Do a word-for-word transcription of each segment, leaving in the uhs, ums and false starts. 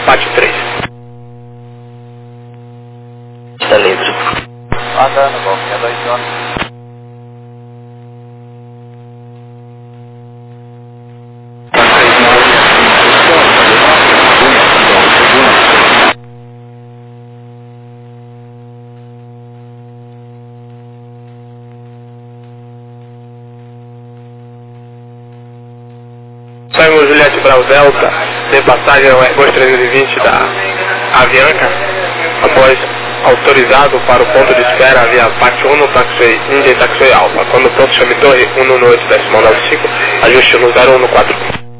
Pátio três. Está livre. Andando, bom, é dois anos. Saímos Juliette Bravo Delta, de passagem ao Airbus trezentos e vinte da Avianca, após autorizado para o ponto de espera via Pátio um, Taxi India e Taxi Alpha. Quando pronto, chame torre um um oito decimal nove cinco, ajuste no zero um quatro.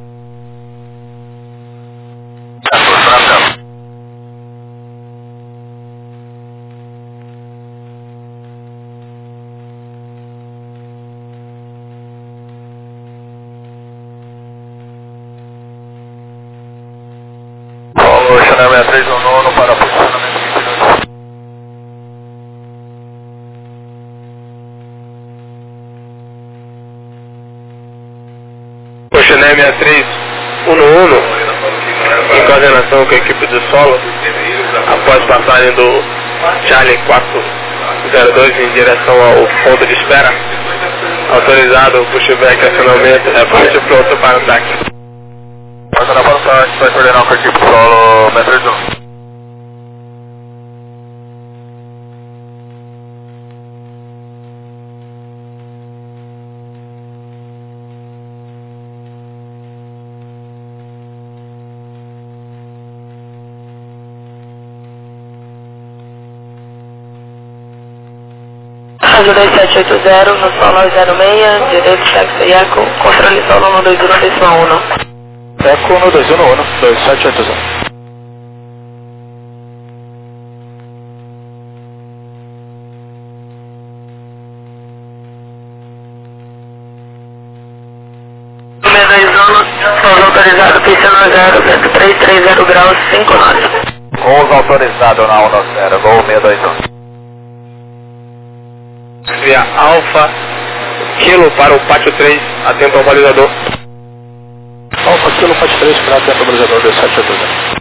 Chanel sessenta e três um nono para posicionamento vinte e dois. O Chanel sessenta e três um um, em coordenação com a equipe de solo, após passagem do Charlie quatro zero dois em direção ao ponto de espera, autorizado, pushback, acionamento, reparte pronto para ataque. Pode dar para o site, vai coordenar com a equipe solo sessenta e três um. Rádio dois sete oito zero, no solo zero seis, direito Taxi Eco, controle solo um dois um decimal um. Eco um dois um um, dois sete oito zero. seis dois um, solo autorizado, pista no zero, vento três três zero graus, cinco nove. Voos autorizado na um zero, voo seis dois um. Via Alfa, Kilo para o Pátio três, atento ao balizador. Alfa, Kilo, Pátio três, para atento ao balizador, dois sete oito zero.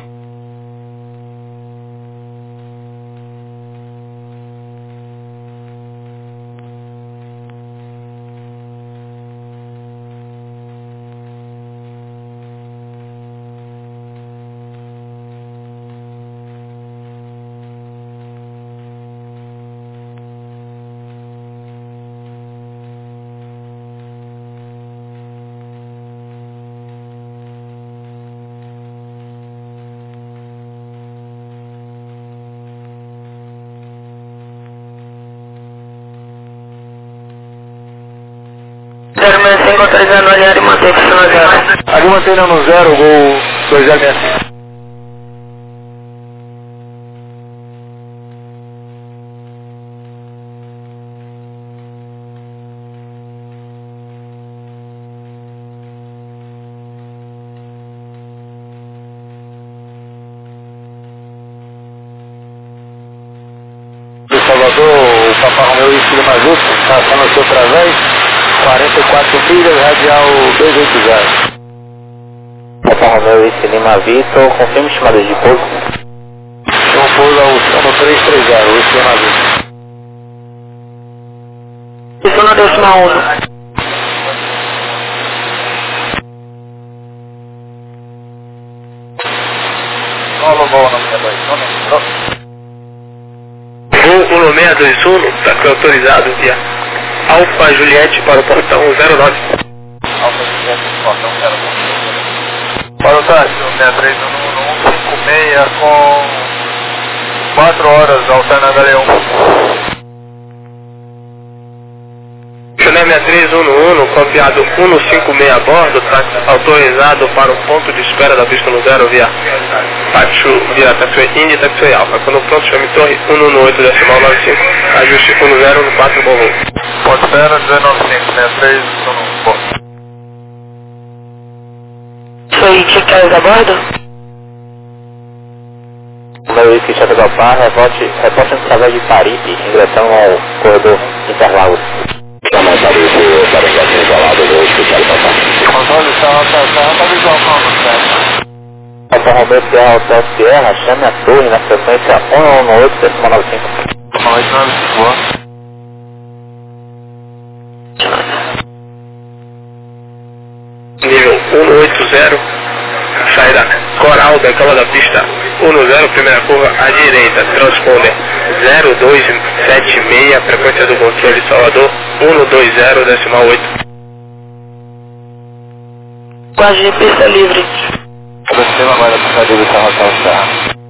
zero seis cinco autorizando aliar e manter pista no zero. Ali mantendo no zero, gol dois zero seis cinco. Salvador, o Papa Romeu e Filho Mazuco, passando o seu através, quarenta e quatro milhas, radial dois oito zero. Papa Romeu e Lima Vitor, confirma chamada de pouso. Um pouso ao sono três três zero, o Lima Vitor. Pista no decimal um. Solo voo no seis dois um. Voo um seis dois um, está autorizado via Alfa Juliette para o portão zero nove. Alfa Juliette, portão zero nove. Para o táxi, sessenta e três um um cinco seis com quatro horas, alternando ali um. Chanel sessenta e três um um, copiado um cinco seis a bordo, táxi autorizado para o ponto de espera da pista no zero via Pátio via Taxi India e Taxi Alpha. Quando pronto, chame torre um um oito decimal nove cinco, ajuste um zero um quatro, bom voo. Ponto zero, dezenove cinco, sessenta e três um um, bom. Foi checkados a bordo? Meu whisky Chateau Galpar, reporte, reporte através de Paripe, em direção ao corredor Interlagos. Chama Paripe para engajar isolado do whisky Chateau Galpar. Controle, está visual, calma, certo? Alfa Romeo Sierra Hotel Sierra, chame a torre na frequência um um oito décimo nove cinco. um oito nove cinco. Nível um oito zero, saída Coral, decola da pista um zero, primeira curva à direita, transponder zero dois sete seis, frequência do controle Salvador um dois zero decimal oito. Quase pista livre. Aproxima agora para a direção Hotel Serra.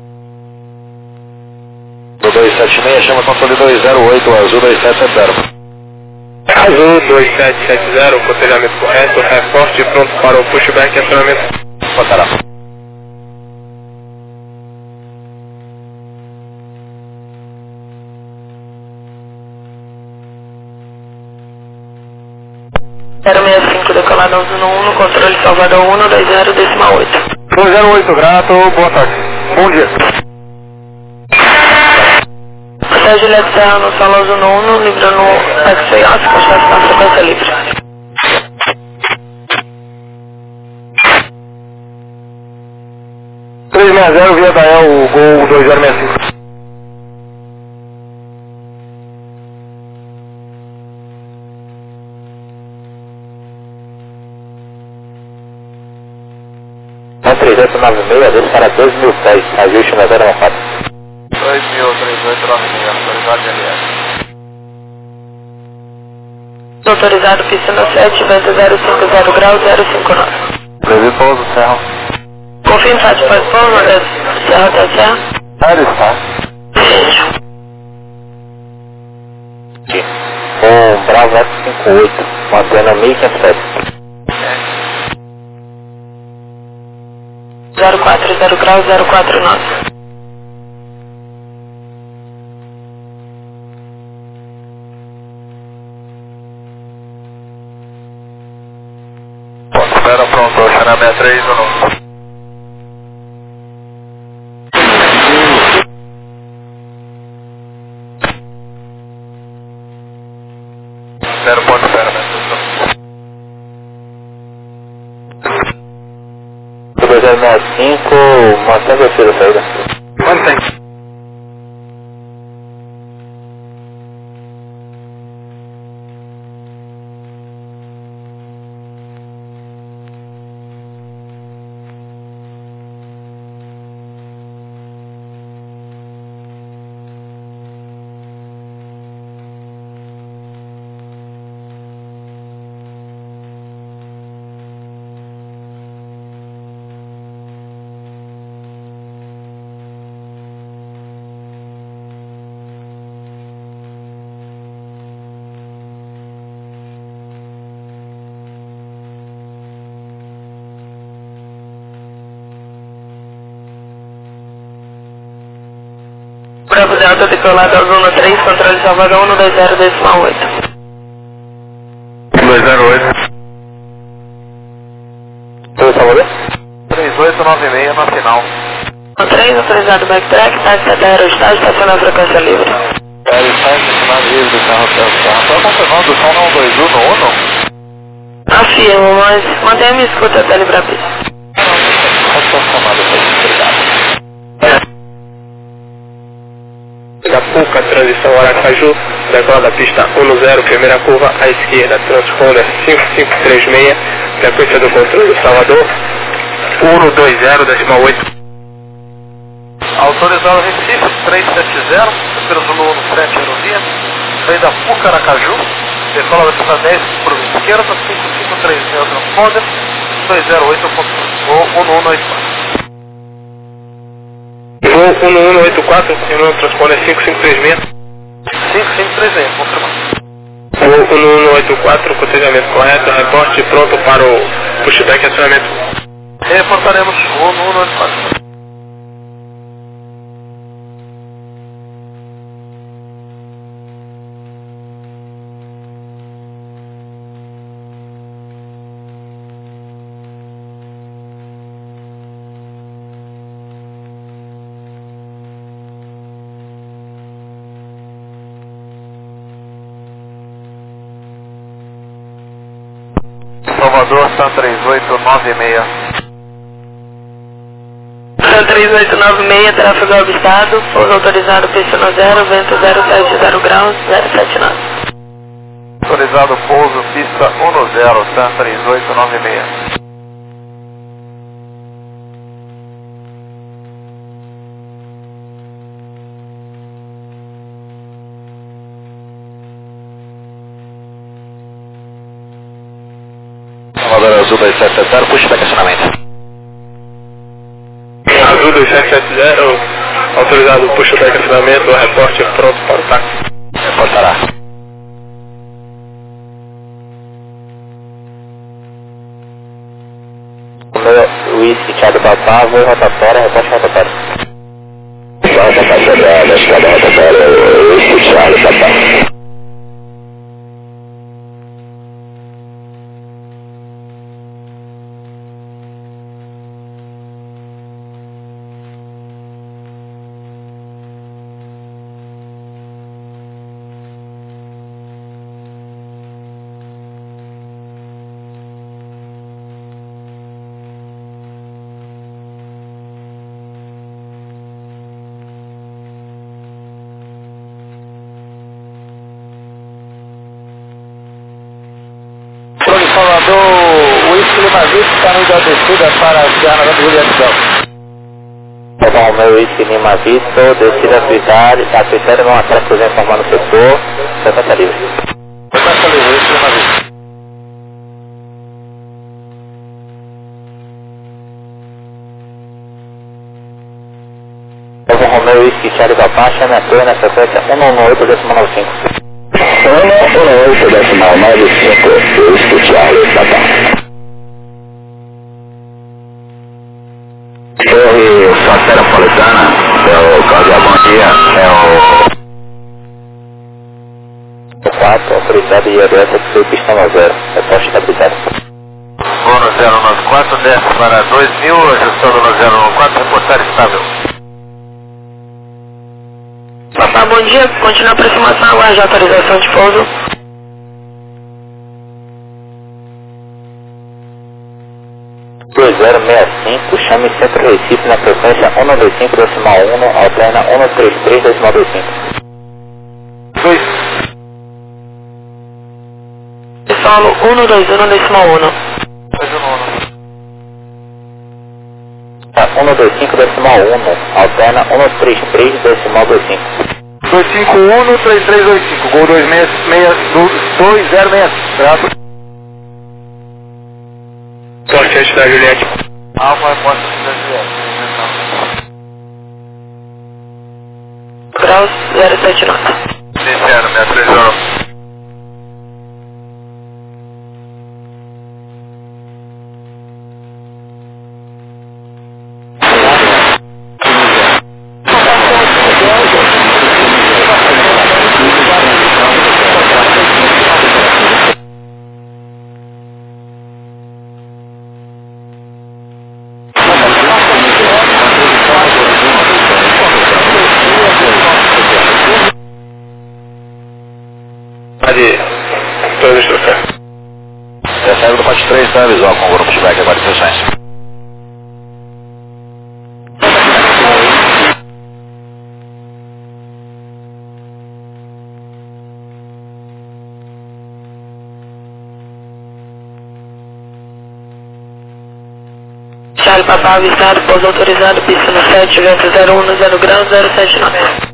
Do dois sete seis, chama controle dois zero oito, azul dois sete sete zero. Azul dois sete sete zero, conselhamento correto, reporte pronto para o pushback e acionamento. Botará. zero seis cinco, decolado onze um um, controle Salvador um dois zero decimal oito. um zero oito, grato, boa tarde. Bom dia. Hotel Juliette Serra no Solo um um, livrando Taxi Oscar, está na frequência livre. três seis zero, via Dael, o Gol dois zero seis cinco. três oito nove seis, adeus para dois mil pés, ajuste na zero quatro. dois mil, três oito nove seis, autorizado de L S. Autorizado piscina sete, vento zero cinco zero graus, zero cinco nove. Previ pouso, Serra. Confirme Fátima Pós-Pouso, Serra Hotel Serra. Ah, ele está. Um Bravo F cinquenta e oito, mantendo mil e quinhentos pés. zero quatro zero graus, zero quatro nove. Espera pronto, Oceana sessenta e três ou não? Zero ponto, espera, dois zero seis cinco, mantendo a fila saída. mantém. Bravo Delta, decolado Azul três, controle Salvador um dois zero decimal oito. dois zero oito. Tudo Salvador? três oito nove seis na final. três, autorizado backtrack, táxi até aerostágio, estaciona a frequência livre. Aerostágio, final livre do carro Hotel Serra. Só confirmando o som não dois um no um, não? Afirmo, mas mantenha minha escuta até livrar a pista. Obrigado. Da Puca, transição Aracaju, decola da pista um zero, primeira curva à esquerda, transponder cinco cinco três seis, frequência do controle Salvador um dois zero decimal oito. Autorizado Recife, três sete zero, pelo Zulu sete Aerovia, vem da Puca, Aracaju, decola da pista dez, por esquerda, cinco cinco três seis, transponder, dois zero oito, ou um um oito quatro. Voo um um oito quatro, e no transponder cinco cinco três seis. cinco cinco três seis, confirmado. Voo um um oito quatro, cotejamento correto, reporte pronto para o pushback e acionamento. Reportaremos o um um oito quatro. Salvador, São três oito nove seis. três oito nove seis, tráfego avistado, pouso autorizado pista no zero, vento zero sete zero graus, zero sete nove. Autorizado pouso, pista um no zero, T A M três oito nove seis. Azul dois sete sete zero, puxa para estacionamento. Azul dois sete sete zero, autorizado puxa para estacionamento, reporte pronto para o táxi. Reportará. O meu whisky Thiago Papá, voo rotatória, reporte rotatória. Rotatória da escada rotatória, whisky Thiago Papá. Salvador, Whisky Lima Vista, caminho da descida para a Serra da Juliette Del. Bom, meu whisky Lima Vista, descida Twitter, a Twitter não atrás por informando o setor, setenta livre. setenta livre, Whisky Lima Vista. Novo Romeo Whisky Charlie Papá, chame a torre na sequência um nove oito decimal nove cinco. um nove oito decimal nove cinco, Whisky Charlie Papá. Torre Fronteira Napolitana, é o Cláudio Bom Dia, é o quatro, autorizado e aberta que foi pista no zero, é poste estabilizado. Voo no zero nove quatro, desce para dois mil, ajustando no zero nove quatro, reportar estável. Papá, bom dia, continua a aproximação, aguarde a autorização de pouso. dois zero seis cinco, chame Centro Recife na frequência um nove cinco decimal um, alterna um três três decimal dois cinco. dois. Solo um dois um decimal um. um dois cinco decimal um, alterna um três três decimal dois cinco. dois cinco um, três três dois cinco, gol dois zero seis cinco. Sorte da Juliette. Alfa, reporte da Juliette. Graus zero sete nove. Iniciando, minha três. Todos os troféus. Recebe do Pote três, tá visual com o grupo de back agora de sessões. Charlie Papá, avistado, pouso autorizado, pista no sete, vento zero um no zero graus, zero sete nove.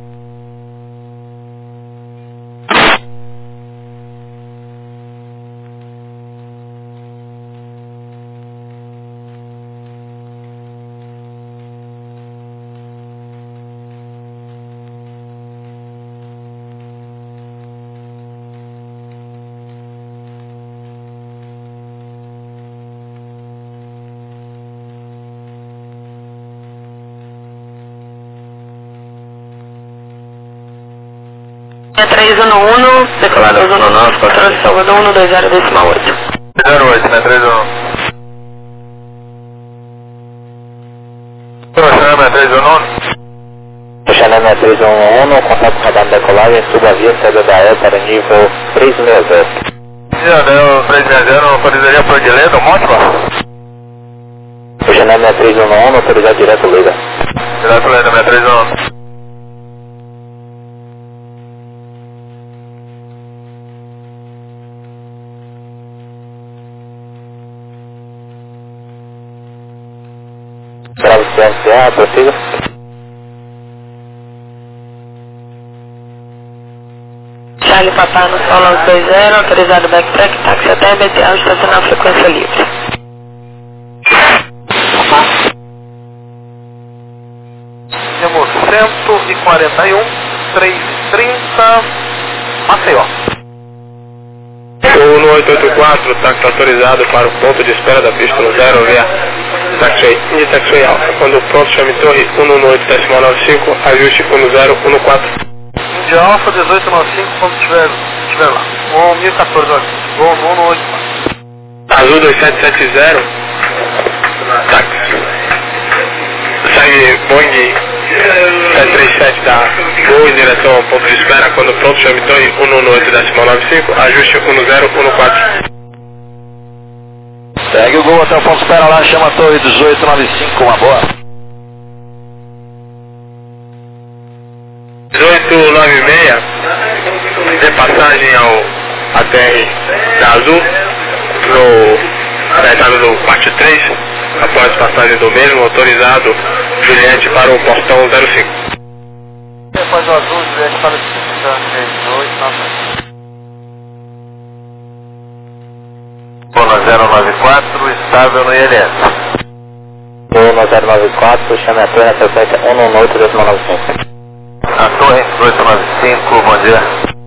três um um, decolador zona nove, controle de Salvador um dois zero decimal oito. zero oito, né? três um. Xanana três um um. Xanana três um um, contato com radar de decolagem, suba a via, saída da E para nível três seis zero. Já deu três seis zero, autorizaria por delay do Mótila? China seis três um um, autorizado direto Leda. Direto Leda, seis três um um. Bravo C S A, prossiga. Charlie Papá no solo dois zero, autorizado backtrack, táxi até B T A, estacionar frequência livre. Temos cento e quarenta e um, trezentos e trinta, Maceió. O um oito oito quatro, táxi autorizado para o ponto de espera da pista no zero, via taxi, de taxi alfa. Quando pronto, chame torre um um oito decimal nove cinco, ajuste um zero um quatro. De Alfa dezoito noventa e cinco, quando estiver, estiver lá. Ou mil e quatorze, olha. Ou um um oito quatro. Azul dois sete sete zero, táxi. Sai Boeing sete três sete da Gol em direção ao ponto de espera. Quando pronto, chame torre um um oito decimal nove cinco, ajuste um zero um quatro. Segue o Gol até o ponto de espera lá, chama a torre dezoito noventa e cinco, uma boa. dezoito noventa e seis, de passagem ao A T R da Azul, no, na entrada do parte três, após passagem do mesmo, autorizado Juliette para o portão zero cinco. Depois do Azul, Juliette para o dezoito noventa e cinco. Bono zero nove quatro, estável no I L S. Bono zero nove quatro, chame a torre na frequência um um oito decimal nove cinco. A torre dezoito noventa e cinco, bom dia.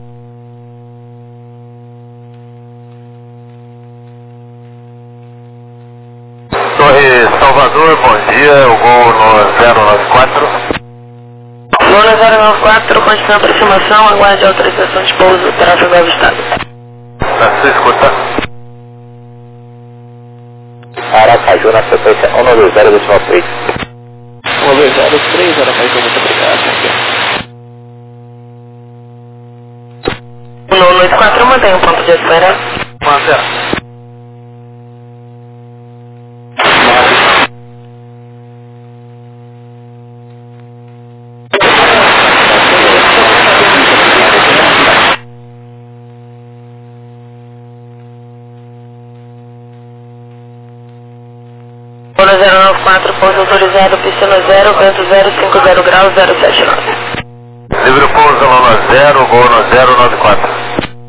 Torre Salvador, bom dia, o Gol no zero nove quatro. Gol no zero nove quatro, continua a aproximação, aguarde a autorização de pouso, tráfego avistado. Na sua escuta. Aracaju na frequência um dois zero decimal três. um dois zero três, Aracaju, muito obrigado. um oito quatro, mantém o ponto de espera. Mantém. zero nove quatro, pouso autorizado, pista no zero, vento zero cinco zero graus, zero sete nove. Livre pouso no zero, Gol no zero nove quatro.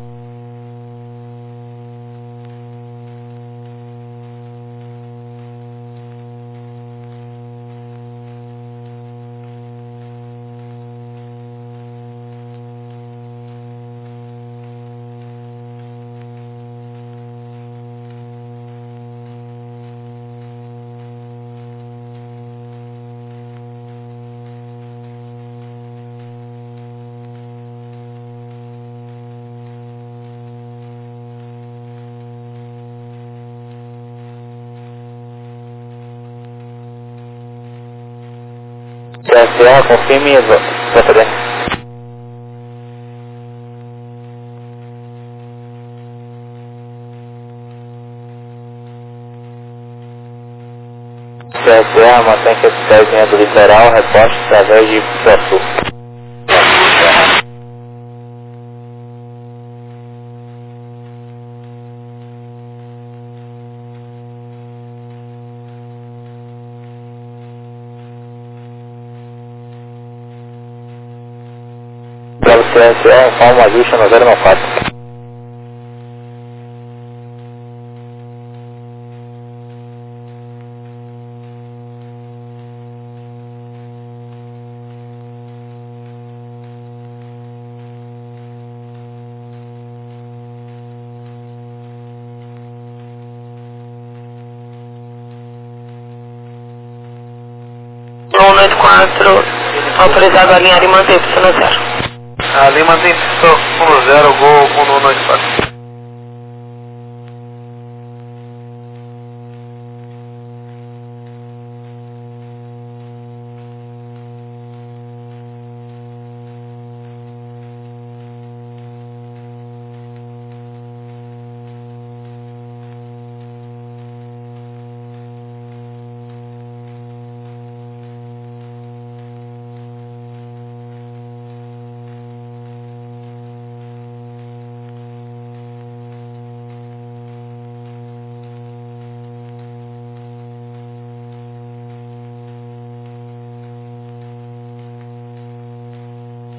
C S A, confirme e volta bem. C S A, mantém que esse dez do litoral, reposte através de Sul. Para o C S A, informa o ajuste no zero nove quatro. um oito quatro, autorizado a alinhar e manter pista no zero. Ali mantém pista um zero, Gol um um oito quatro.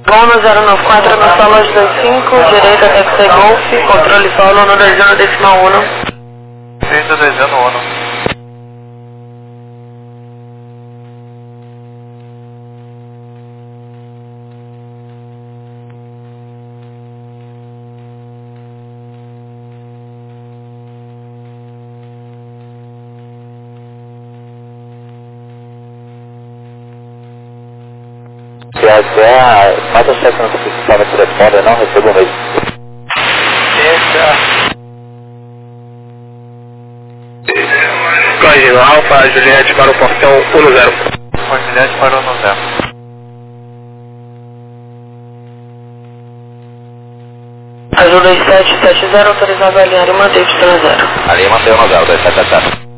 Gol no zero nove quatro, no solo dois cinco, direita taxi Golf, controle solo no dois zero decimal um. Feito dois zero um. Se até faz a chefe no sistema de telefone, eu não recebo mesmo. Corrigindo Alfa, Juliette para o portão um zero. Juliette para o um zero. Azul dois sete sete zero, autorizado a alinhar e manter distância zero. Ali mantém o zero, dois sete sete zero.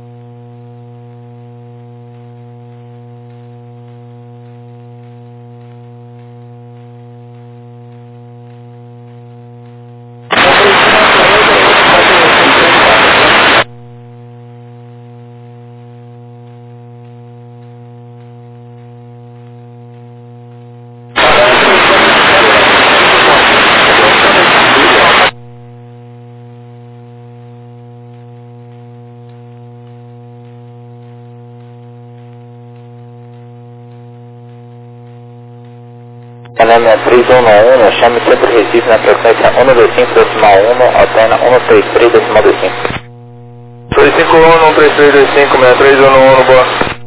Canal três um um, chame sempre Recife na frequência um dois cinco decimal um, alterna um três três decimal dois cinco. dois cinco um, um três três dois cinco, seis três um um, boa.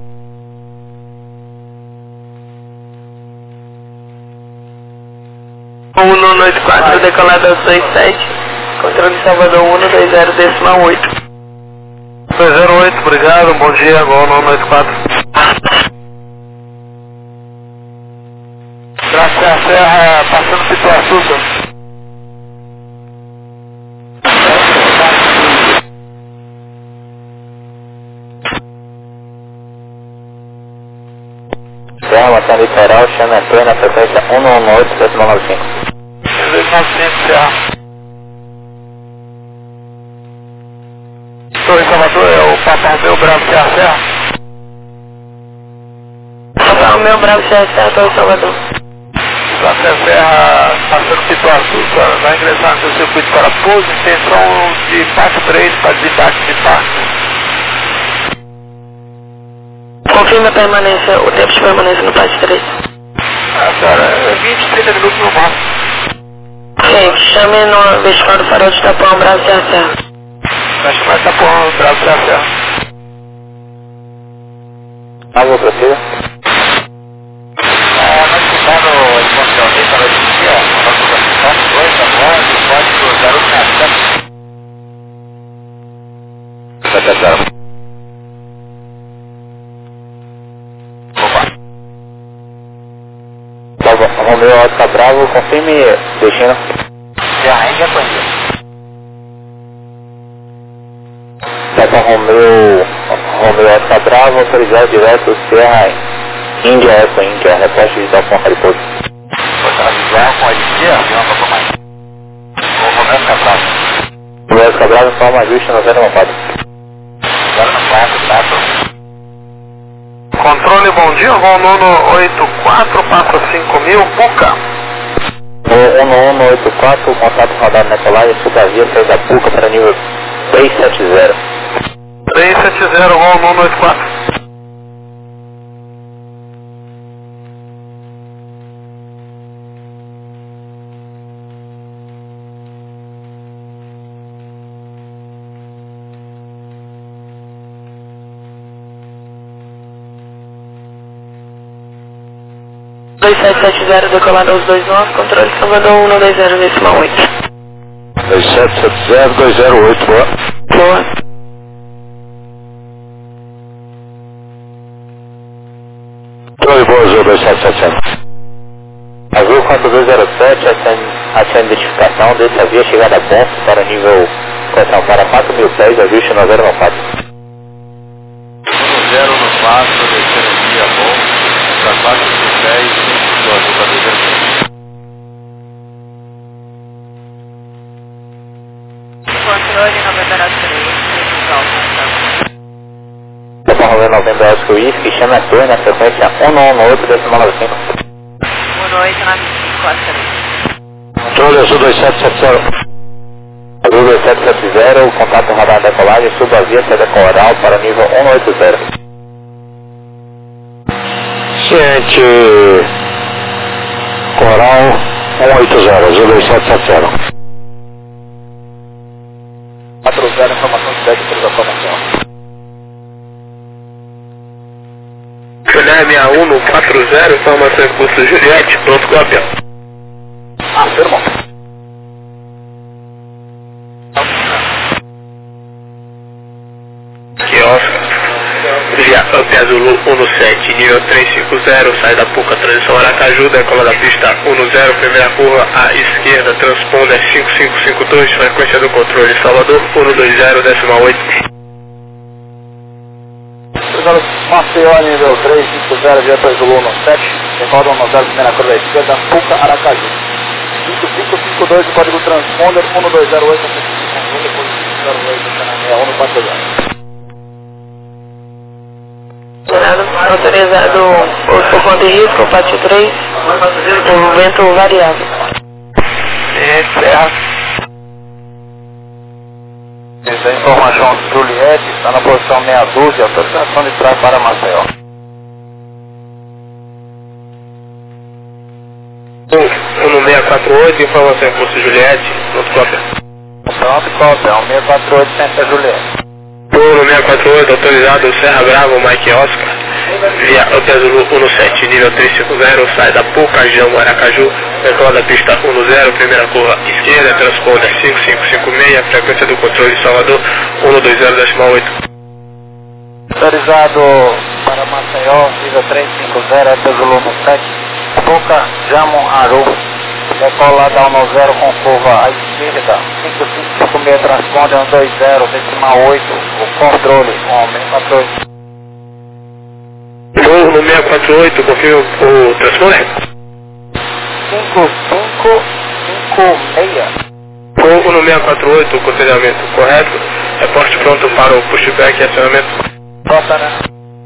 um oito quatro, decolado dois sete, controle Salvador um dois zero decimal oito. dois zero oito, obrigado, bom dia, Gol um oito quatro. Traço a serra, passando Pituaçu, senhor. Serra, Mação Litoral, chame a torre na frequência um um oito decimal nove cinco. dois nove cinco, Serra. Torre Salvador, é o Papa Romeu Bravo Serra Serra. Papa Romeu Bravo Serra Serra, Torre Salvador. Traço a serra, passando Pituaçu, senhor. Vai ingressar no seu circuito para pouso, intenção de parte três para desembarque de parte. Confirma a permanência, o tempo de permanência no parte três. Ah, senhora, é vinte, trinta minutos no máximo. Ok, chame no vestibular do farol de Tapuão, Bravo Serra Serra. Vai chamar Tapuão, Bravo Serra Serra. Ah, vou proceder. Nós escutando o responsável para esse dia, nós estamos dois agora, pode cruzar o caminho. sete zero. Romeu Oscar Bravo, confirme destino. Já ainda conheço. Pega Romeu, Romeu Oscar Bravo, autorizado direto Serra Índia Eco Índia, reposte de Dalfon Hariposo. Vou avisar com a Índia, não para tomar. O Romeu Oscar Bravo. Romeu Oscar Bravo, forma ajuste no zero quatro. zero quatro, tá? Controle, bom dia, Gol nono oito quatro, passa cinco mil, Puca. um um oito quatro, contato rodado na colagem, Supervia, saiu da Puca para nível três sete zero. três sete zero, Gol nono oito quatro. dois sete sete zero, decolado aos dois nove, controle Salvador um dois zero decimal oito. dois sete sete zero, dois zero oito, boa. Boa. Oi, boa, Azul dois sete sete zero. Azul quatro dois zero sete, aciona a identificação, desse havia chegado a ponto para nível, correção, para quatro mil pés, ajuste no zero quatro. um zero no quatro, descendo aqui a bom, para quatro mil pés, do Azul para dois zero sete. Controle noventa e três, Papa Romeu Novembro Oscar Whisky, chame a torre na frequência um um oito decimal nove cinco. um oito nove cinco, Oscar. Controle Azul dois sete sete zero. Azul dois sete sete zero, contato radar decolagem, suba a via, saída coral para nível um oito zero. Ciente Coral um oito zero, Azul dois sete sete zero. quatro zero, informação de sete, autorização nacional. Juliette sessenta e um no quatro zero, informação em curso Juliette, pronto, cópia. Afirma. Aqui, Oscar. Via Up Azul um sete, nível trezentos e cinquenta, sai da Puca, transição Aracaju, decola da pista um zero, primeira curva à esquerda, transponder cinco cinco cinco dois, frequência do controle Salvador um dois zero, decimal oito. Maceió, nível trezentos e cinquenta, via Azul um sete, decola um zero, primeira curva à esquerda, Puca, Aracaju. cinco cinco cinco dois, código transponder um dois zero oito, depois zero oito, sessenta e um no quatro zero. Autorizado o ponto de risco, pátio três, movimento variável. Encerra. Essa é a informação de Juliette, está na posição meia dúzia, autorização de trás para Maceió. um no seis quatro oito, informação em curso Juliette, pronto, cópia. Pronto, cópia, um seis quatro oito, Centro Juliette. um no seis quatro oito, autorizado Serra Bravo, Mike Oscar, via Up Azul um sete, nível trezentos e cinquenta, sai da Pucajão, Aracaju, decola da pista um zero, primeira curva esquerda, transponder cinco cinco cinco seis, frequência do controle Salvador um dois zero, decimal oito. Autorizado para Maceió, nível trezentos e cinquenta, Up Azul um sete, Pucajão, Aru, decola da um zero com curva à esquerda, cinco cinco cinco seis, transponder um dois zero, decimal oito, o controle, um seis quatro oito. um no seis quatro oito, confirma o transponder. cinco cinco cinco seis. um no seis quatro oito, conselhamento correto, reporte pronto para o pushback e acionamento. Pronto, né?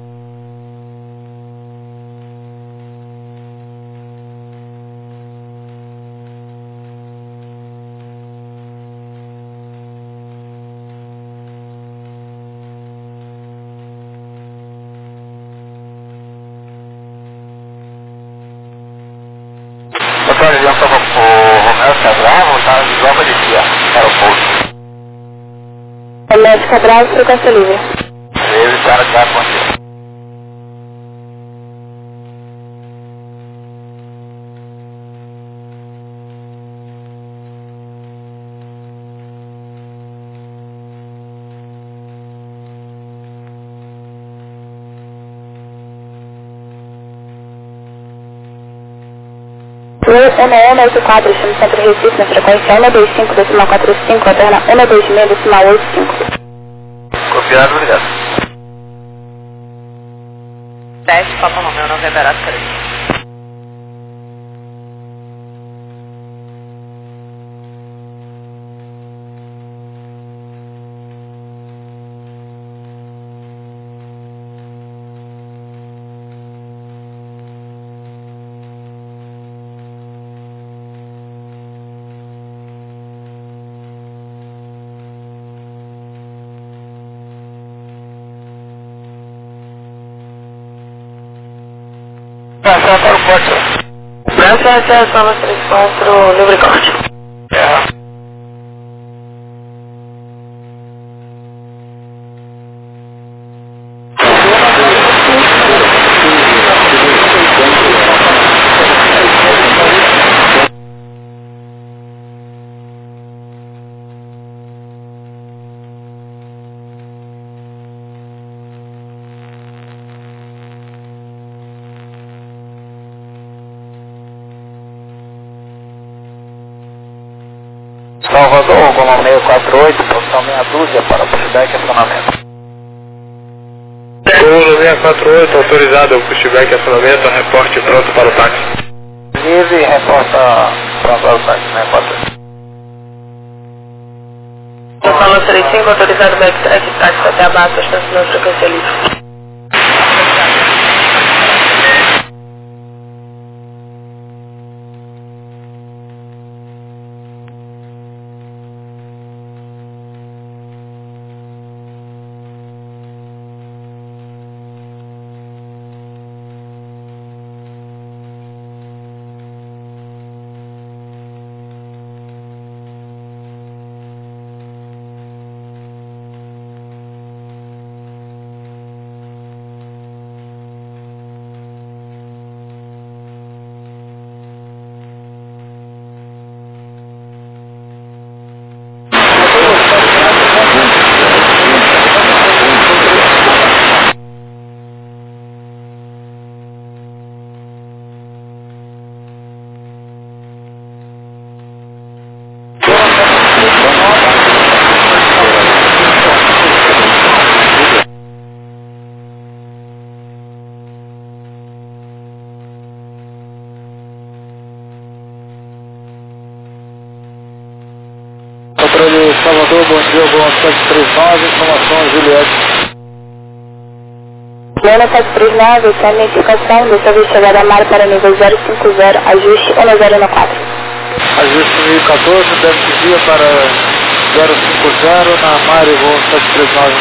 Autorizando para o Romeu Cabral, voltar de Joga de Tia, para o posto. Romeu Cabral, frequência livre. Ele está no carro contigo. um um oito quatro, estamos sempre Recife na frequência um dois cinco, decimal quatro cinco, alterna um dois seis, decimal oito cinco. Copiado, obrigado. sete, Papa Romeu, Novembro, três. Para o posto. Branca, atenção no três quatro, lubricante. É. Salvador, Goma seis quatro oito, posição meia dúzia para pushback e acionamento. um no seis quatro oito, autorizado o pushback e acionamento, reporte pronto para o táxi. Livre, reporta pronto para o táxi, né, quatro oito. Falou trinta e cinco, autorizado backtrack, táxi até abaixo, estacionando frequência livre. Salvador, bom dia, bom sete três nove, informação Juliette. Lena sete três nove, tem a identificação do serviço chegada a Mário para nível zero cinco zero, ajuste um zero um quatro. Ajuste dois mil e quatorze, deve dia para zero cinco zero na Mário, voo sete três nove.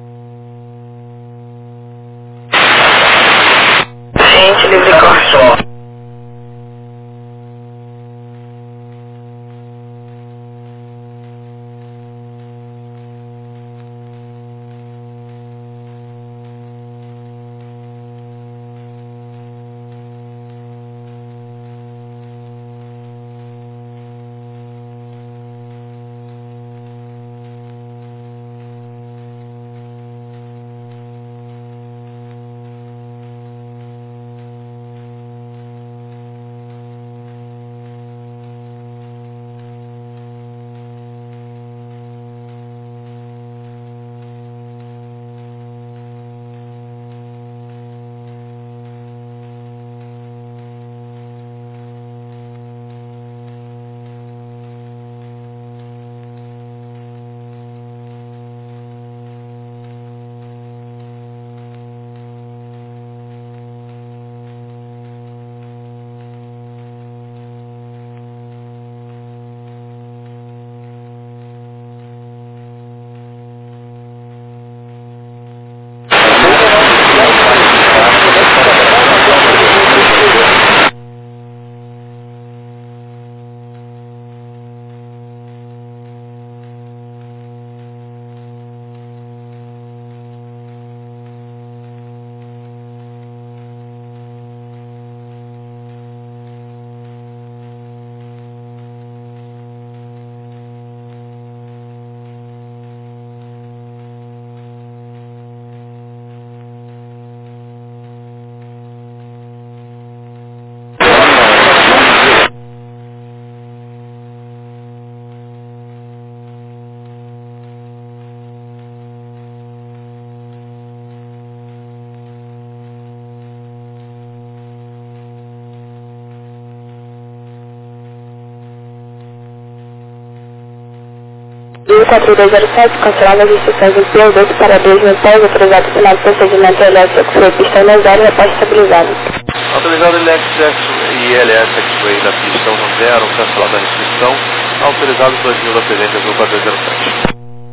Gente, livre corte. quatro dois zero sete, cancelando as instruções do P O dois para dois mil pés, autorizado final do procedimento elétrico, foi pista um zero, repórter estabilizado. Autorizado I L S e L S X-Way da pista um zero, cancelada a restrição, autorizado dois mil da presente azul quatro dois zero sete.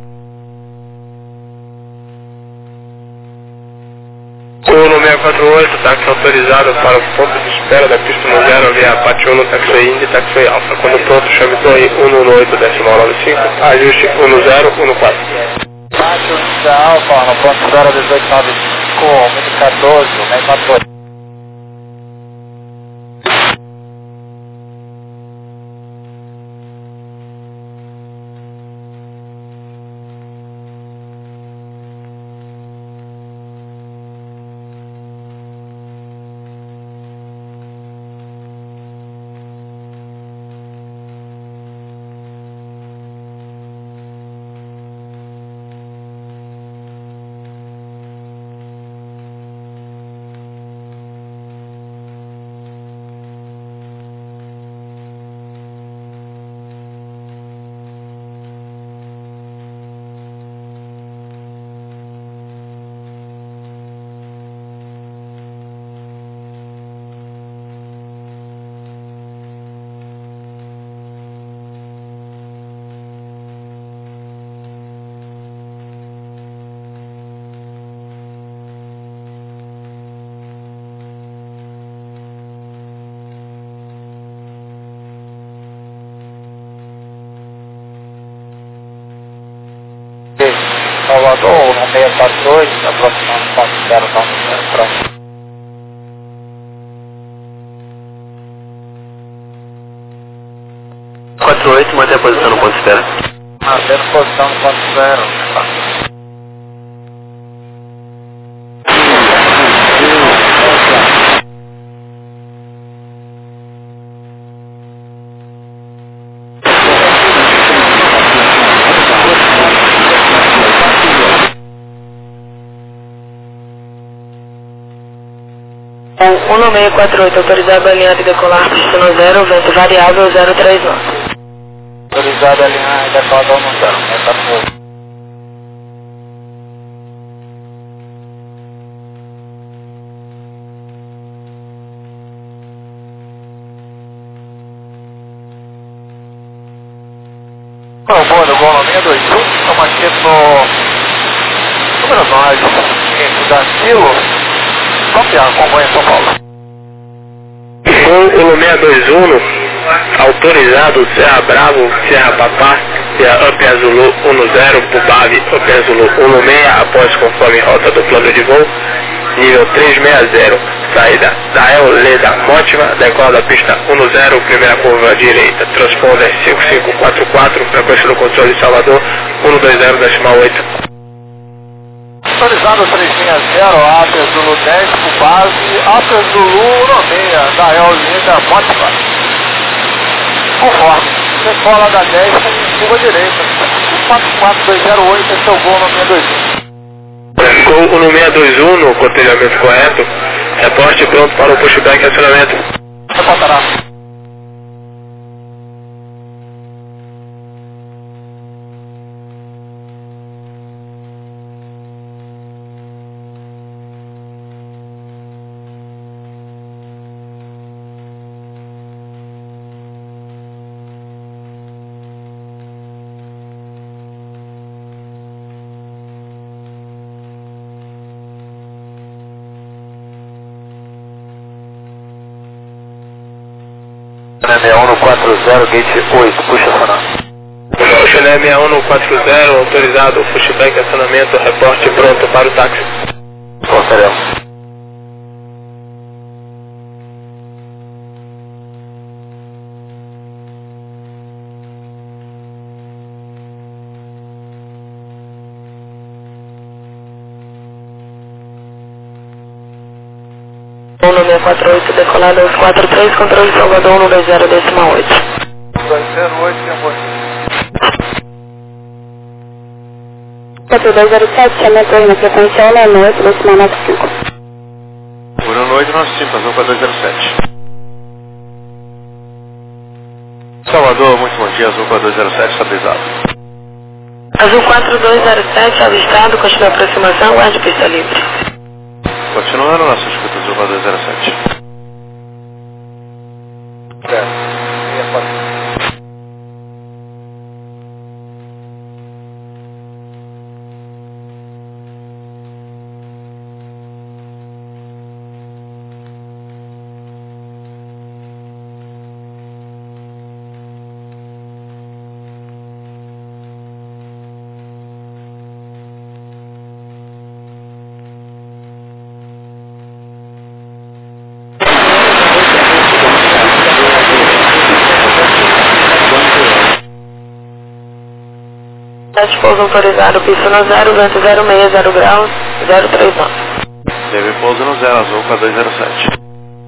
Uno seis quatro oito, táxi autorizado para o ponto de espera da pista um zero, via Pátio um, táxi Indy, táxi Alfa. Quando pronto, chame Torre um um oito, decimal nove cinco, ajuste um zero um quatro. Pátio Indy Alfa, no ponto zero dezoito nove cinco, mil quatorze, seis quatro oito. Salvador, no seis quatro oito, aproximando ponto zero nove zero. quatro oito, mantém a posição no ponto de espera. Mantendo posição no ponto zero. um seis quatro oito, autorizado a alinhar e decolar pista no zero, vento variável zero três nove. Autorizado a alinhar e decolar da um no zero. Essa foi. Bom, bom, no gol seis dois um, estamos aqui no número nove, em Dacilo, copiar, acompanha São Paulo. Gol no seis dois um, autorizado Serra Bravo, Serra Papá, Serra Up Azulu um zero, Pubavi Up Azulu um seis, após conforme rota do plano de voo, nível três seis zero, saída da El Leda Mótima, decola da pista um zero, primeira curva à direita, transponder cinco cinco quatro quatro, frequência do controle Salvador, um dois zero decimal oito. Autorizado três seis zero, Up Azulu dez, Pubavi, Up Azulu um seis, da El Leda Mótima. Conforme, decola da dez com curva direita, quatro quatro dois zero oito, esse é o gol no seis dois um. Gol no seis dois um, no cotejamento correto, reporte pronto para o pushback e acionamento. Reportará. seis um no quatro zero, gate oito, puxa acionar. Chile seis um no quatro zero, autorizado, pushback, acionamento, reporte pronto para o táxi. Consideramos. um seis quatro oito, decolado aos quatro três, controle Salvador um dois zero decimal oito. dois zero oito, tempo aqui. quatro dois zero sete, chama na frequência L N oito, decimal nove cinco. Por um oito nove cinco, azul para dois zero sete. Salvador, muito bom dia, azul para dois zero sete, estabilizado. Azul quatro dois zero sete, avistado, continua a aproximação, guarde pista livre. Continuando nossa escuta, azul para dois zero sete. Pouso autorizado, pista no zero, vento zero seis zero graus, zero três nove. Teve pouso no zero, azul para dois zero sete.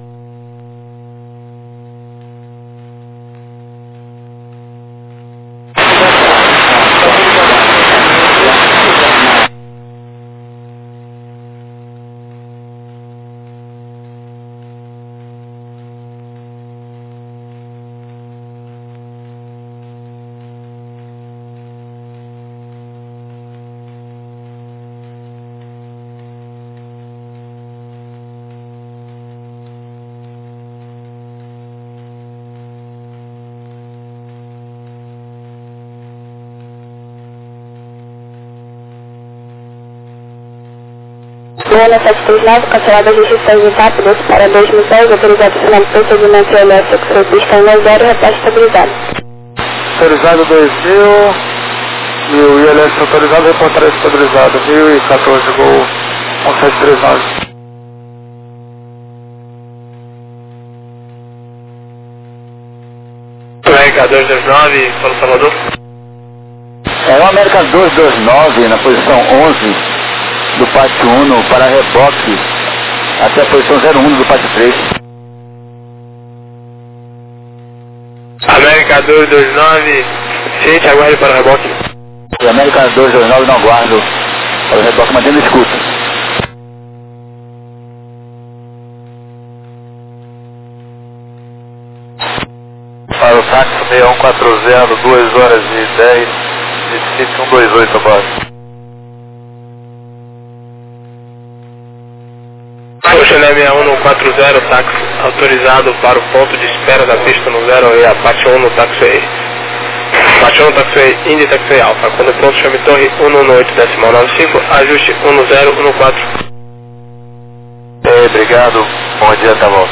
Luana sete três nove, cancelada a restrição de rápidos para dois mil e dez, autorizado final do procedimento I L S X pista um zero, repasse estabilizado. Autorizado dois mil e o I L S autorizado reportará estabilizado, mil e quatorze, gol um sete três nove. América dois dois nove, para o Salvador. É o América dois dois nove na posição onze do pátio um para reboque até a posição zero um do pátio três. América dois dois nove, ciente, aguarde para o reboque. O América dois dois nove não aguardo para o reboque, mantendo escuta. Falou. zero, táxi seis um quatro zero, duas horas e dez, Mississippi cento e vinte e oito abaixo. Chile seis um quatro zero, táxi autorizado para o ponto de espera da pista no zero e a parte um no taxiway. Parte um no taxiway, Indy taxiway alfa. Quando pronto, chame torre cento e dezenove decimal noventa e cinco, ajuste um zero um quatro. Ei, obrigado, bom dia, tá bom.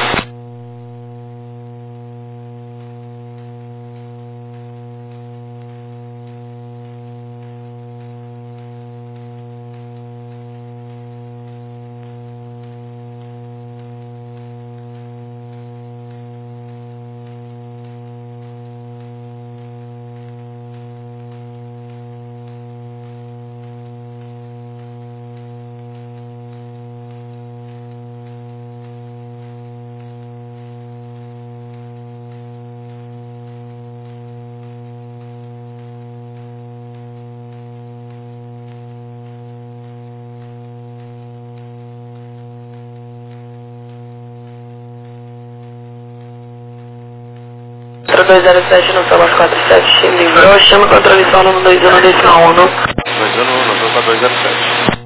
dois zero sete no Solas quatro sete, lembrou, chama controle só no dois um decimal um. dois um, nós para dois zero sete.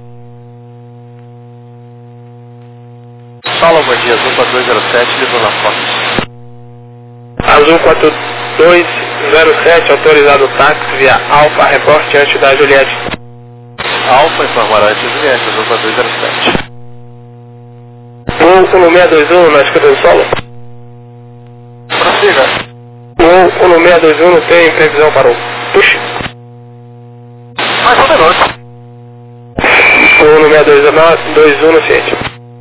Sala, bom dia, azul para dois zero sete, livrou na Fox. Azul quatro dois zero sete, autorizado táxi via Alfa, reporte antes da Juliette. Alfa informará antes da Juliette, azul para dois zero sete. um um seis dois um na escuta do solo. Prossiga. um um seis dois um tem previsão para o push. Mais um minuto. um um seis dois um no ciente.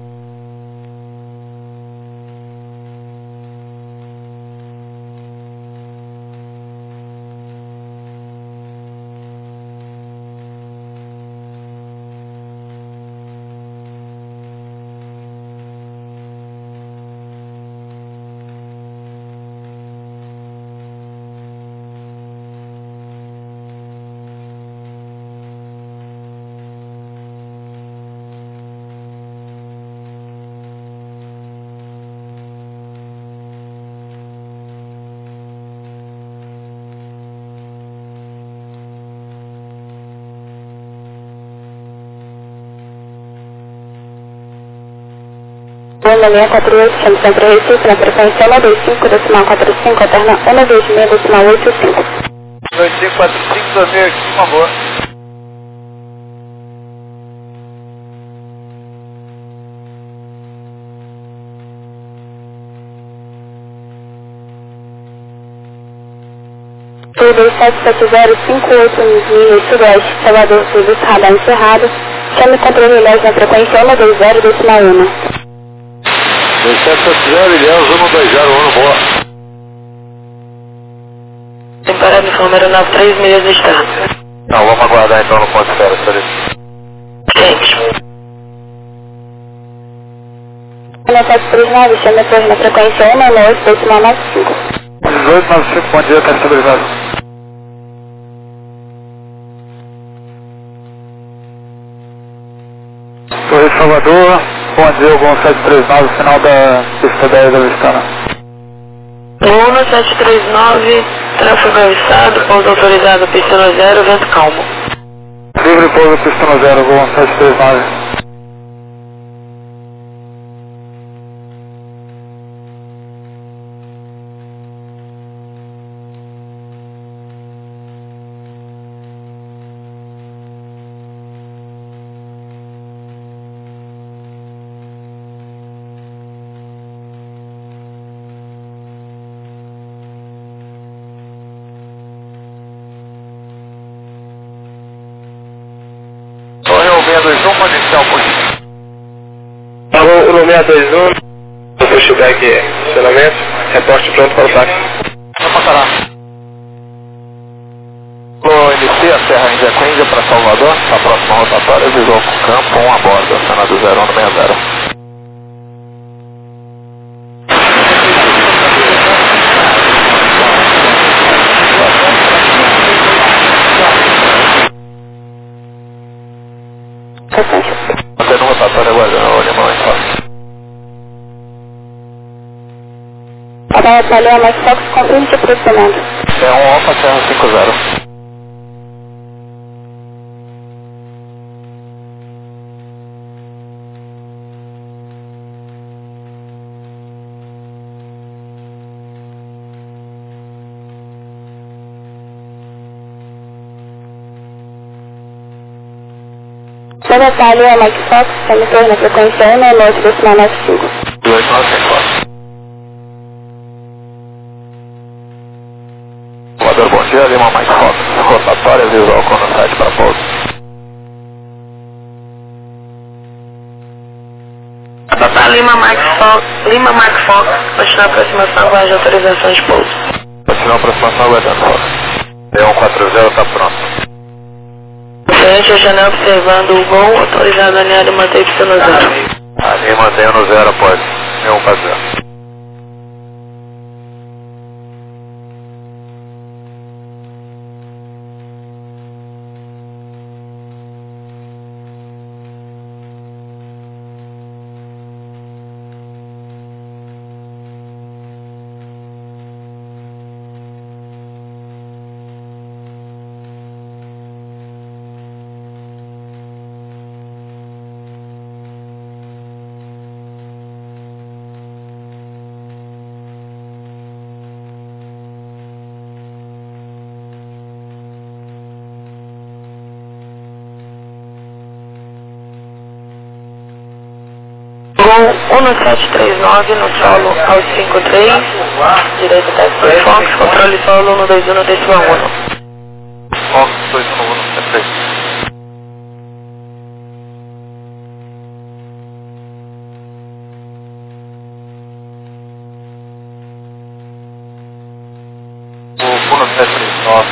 Lima seis quatro oito, chame sempre Recife, na frequência um dois cinco, decimal quatro cinco, alterna um dois seis, decimal oito cinco. dois cinco quatro cinco, dois mil e cinco, por favor. dois sete sete zero cinco oito milhas sudoeste, Salvador, serviço radar encerrado, chame controle relógio na frequência um dois zero, decimal um. dois sete sete zero, Ilhéus, um dois zero um, boa. Temporada de número nove três, milhas de estrada. Não, vamos aguardar então no ponto de espera, senhor. Gente. um sete três nove, chame torre na frequência um oito, decimal nove cinco. dezoito noventa e cinco, bom dia, tá estabilizado. Torre Salvador, bom dia, Gol sete três nove, final da pista dez da Vistana. um sete três nove, tráfego avançado, pouso autorizado, pista no zero, vento calmo. Livre pouso, pista no zero, Gol sete três nove. seis dois um, pode iniciar o push. Alô, um seis dois um, pushback funcionamento, reporte pronto para o táxi. Vamos passar. Alô, inicia a Serra Índia Quindia para Salvador, a próxima rotatória, visou com campo, um a bordo, acionado zero um no sessenta. Mantendo rotatória, aguardando o alemão em fase. Delta Lima Mike Fox com índice de processamento. É um Alfa Serra cinco zero. Delta Lima Mike Fox, emissor na frequência um nove oito decimal nove cinco. dois nove cinco. Voador, bom dia, Lima Mike Fox, rotatória visual com o site para pouso. Delta Lima Mike Fox, Lima Mike Fox, continuar a aproximação aguarde autorização de pouso. Continuar a aproximação aguardando Fox. D um quatro zero está pronto. Frente a janela observando o voo, autorizado a alinhar e manter Y no zero. Ali mantenha no zero após D um quatro zero. Gol um sete três nove no solo aos cinco três, direito taxi Fox, controle solo um dois um decimal um. Fox dois um um sete três. O Uno sete três nove.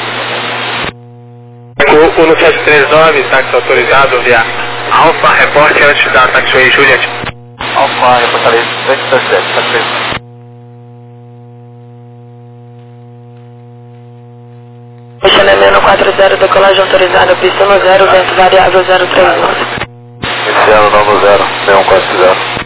O Uno sete três nove, táxi autorizado via Alfa, reporte antes da taxiway Juliet. Alfa, reportarei três sete sete, sete três. Estacionamento quatro zero, decolagem autorizada, pista no zero, vento variável zero três nove. Iniciando novo zero, D um quatro zero.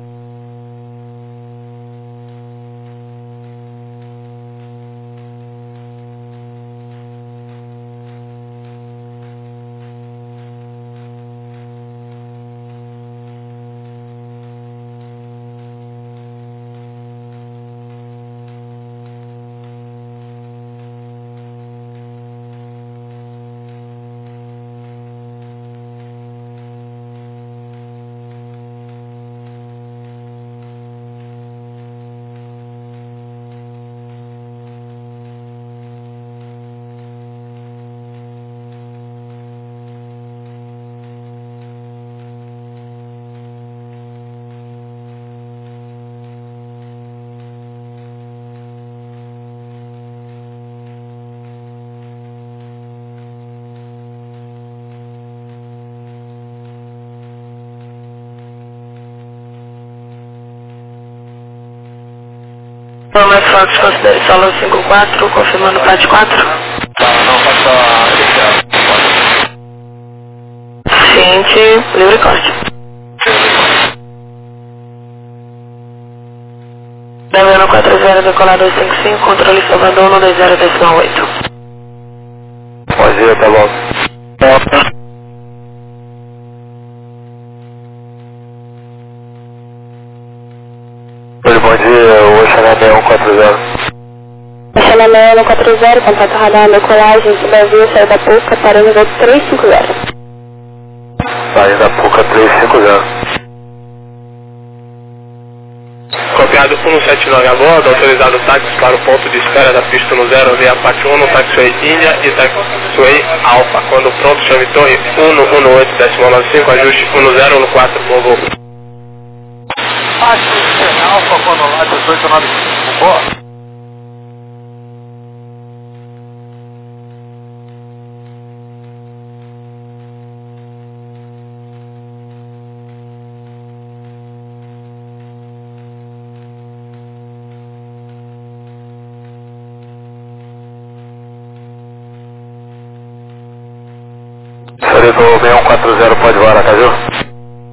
Lima Mike Fox, considere solo cinco quatro, confirmando P A T quatro. Não, passa iniciar. Ciente, livre corte. Damiano quatro zero, decolar dois cinco cinco, controle Salvador um dois zero decimal oito. Bom dia, tá bom. Bom dia, o Oxanamé um quatro zero. Oxanamé um quatro zero, contato radar, decolagem, Brasil, saiu da Puca, para o nível três cinco zero. Saindo da Puca três cinco zero. Copiado um sete nove a bordo, autorizado táxi para o ponto de espera da pista no zero via P A T um, taxiway Índia e taxiway Alfa. Quando pronto, chame torre um um oito decimal nove cinco, ajuste um zero um quatro por voo. Acho Alfa quando lá dezoito nove cinco, boa. Sorido seis um quatro zero, pode voar, Acaju?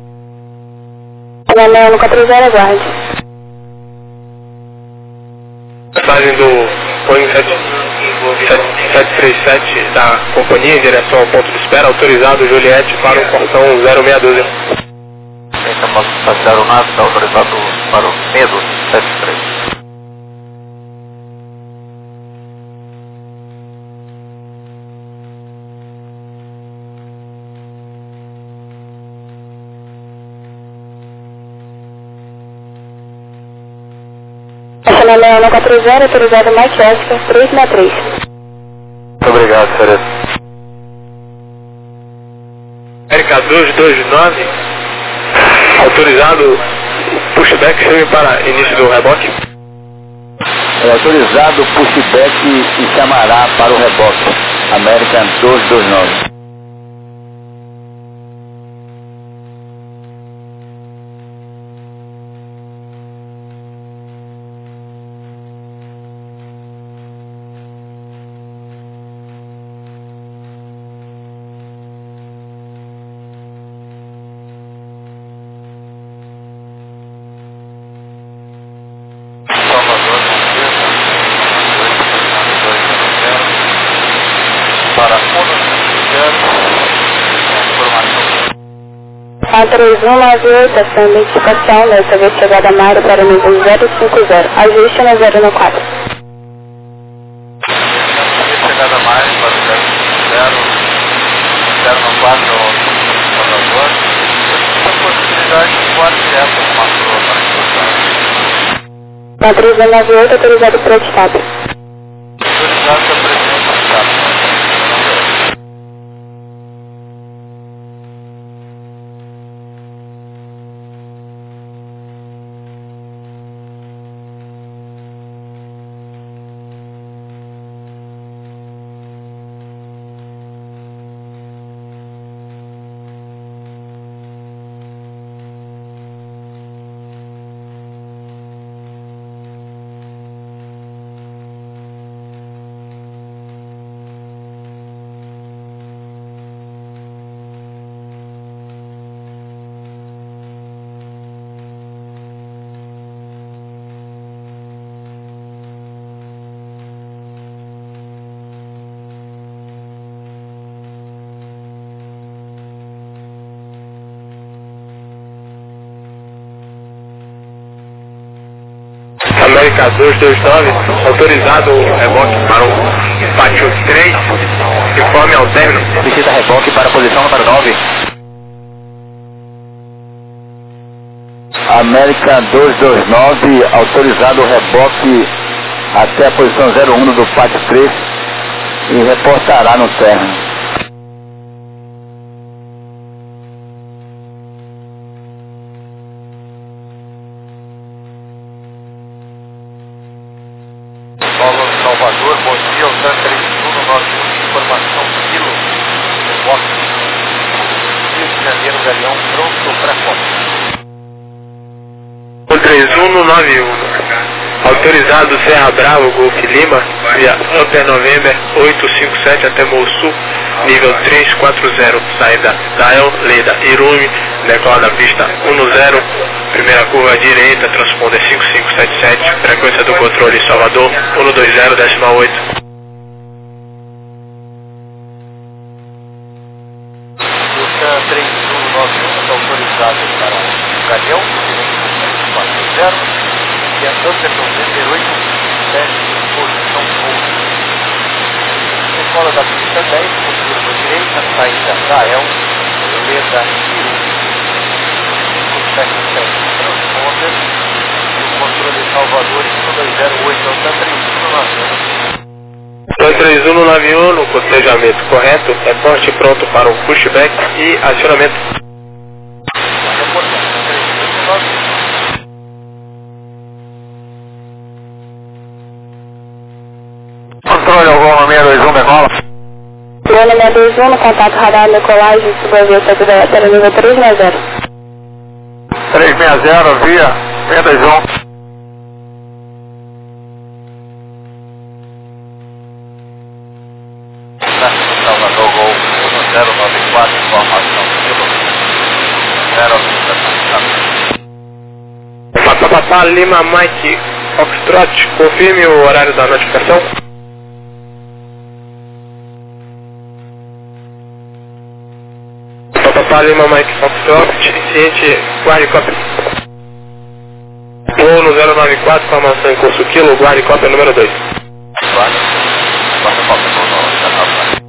Oxanamé um quatro zero, aguarde. Passagem do Boeing sete três sete da companhia em direção ao ponto de espera, autorizado Juliette para o portão zero seis doze. Estamos passando aeronave, está autorizado para o medo sete três. Nacional Leão um quatro zero, autorizado Mike Oscar três seis três. Muito obrigado, senhor. América dois dois nove, autorizado pushback chame para início do reboque. É autorizado pushback e chamará para o reboque. América dois dois nove. três um nove oito, essa identificação dessa vez chegada a Mário para o nível zero cinco zero, ajuste no zero um quatro. Chegada a Mário para o zero cinco zero, zero um quatro, por favor. A possibilidade de voar direto com uma flor para a três um nove oito, autorizado para o estado. autorizado para a presença do estado. América dois dois nove, autorizado o reboque para o pátio três, informe ao término. Solicita reboque para a posição número nove. América dois dois nove, autorizado o reboque até a posição zero um do pátio três e reportará no término. Salvador, bom dia, o TAN três um nove um, informação quilo, reboque, Rio de Janeiro, Galeão, pronto para copa. três um nove um, autorizado Serra Bravo, Golf Lima, via Upper November oito cinco sete até Mossul, nível três quatro zero, saída Dael, Leda, Irume, decola da pista um zero, primeira curva à direita, transponder cinco cinco sete sete, frequência do controle Salvador um dois zero, décima oito. O TAN três um nove um está autorizado para o Galeão, três quatro zero, e a Upper November oito cinco sete, posição pouso. Decola da pista dez, curva direita, saída Dael, Leda, Irume. Transponder e o controle Salvador um dois zero oito, é o TAN três um nove um. TAN três um nove um, no costejamento correto, reporte pronto para o pushback e acionamento. Reportando, TAN três um nove um. Controle Algoma seis dois um, decola. Drone seis dois um, no contato radar decolagem, subavia sete para o nível três seis zero. três seis zero, via seis dois um. Salvador, Gol um zero nove quatro, informação quilo, zero Papapá Lima Mike Foxtrot, confirme o horário da notificação. Papapá Lima Mike Foxtrot, ciente, guarde cópia. Voo no zero nove quatro, informação em curso quilo, guarde cópia número dois. Guarda, guarda cópia, não, não, já tá.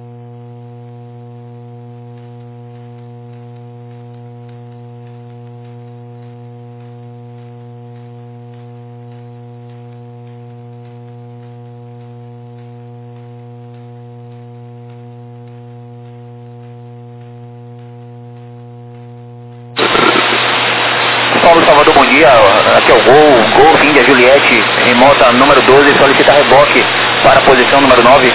Paulo Salvador, bom dia. Aqui é o Gol, Golf Índia Juliette, remota número doze, solicita reboque para a posição número nove.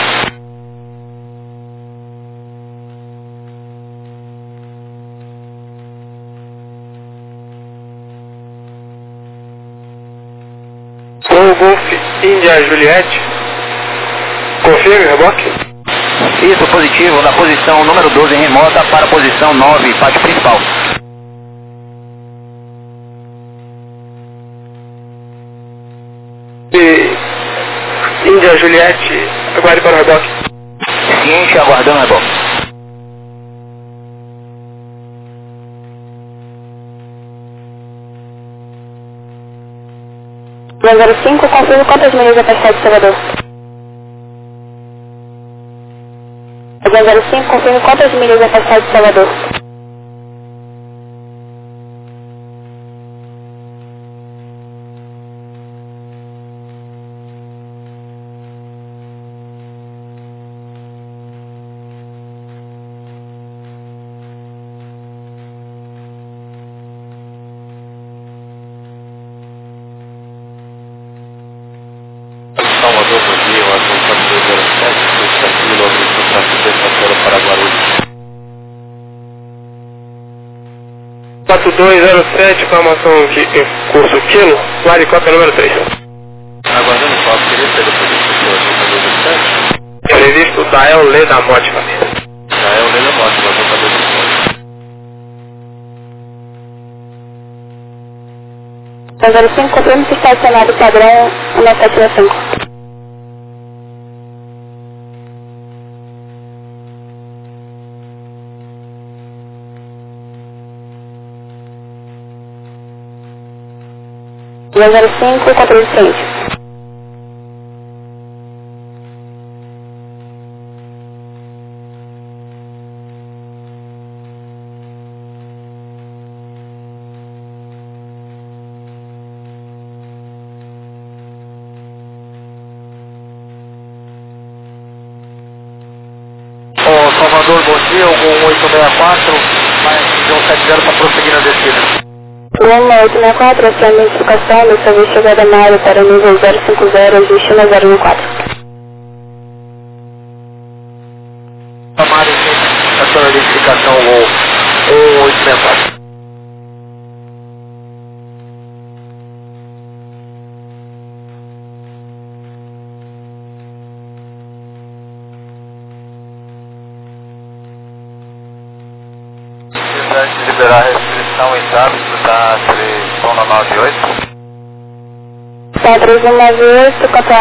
Gol, Golf Índia Juliette, confirme reboque. Isso, positivo, na posição número doze, remota para a posição nove, pátio principal. Índia Juliette, aguarde para o reboque. Ciente, aguardando o reboque. zero cinco, confirme quantas milhas afastadas de Salvador. zero cinco, confirme quantas milhas afastadas de Salvador. Salvador, bom dia, o Azul quatro dois zero sete, sete quilômetros para tráfego destacatório para Guarulhos. quatro dois zero sete, informação de curso quilo, guarde cópia número três. Aguardando o papo, queria ser depois do senhor Azul quatro dois zero sete. Previsto Dael Lê da Mótica. Já é o Lena Mote, Azul quatro dois zero sete. zero cinco, confirme que está acionado o padrão um sete cinco. zero cinco, controle ciente. Salvador, bom dia, o Gol um oito seis quatro, mais um sete zero para prosseguir na descida. um oito seis quatro, essa é a identificação do serviço chegada na área para o nível zero cinco zero, ajuste na zero um quatro. Amaro, a sua identificação Gol um oito seis quatro. De liberar a restrição em trânsito da três um nove oito. Tá, três um nove oito,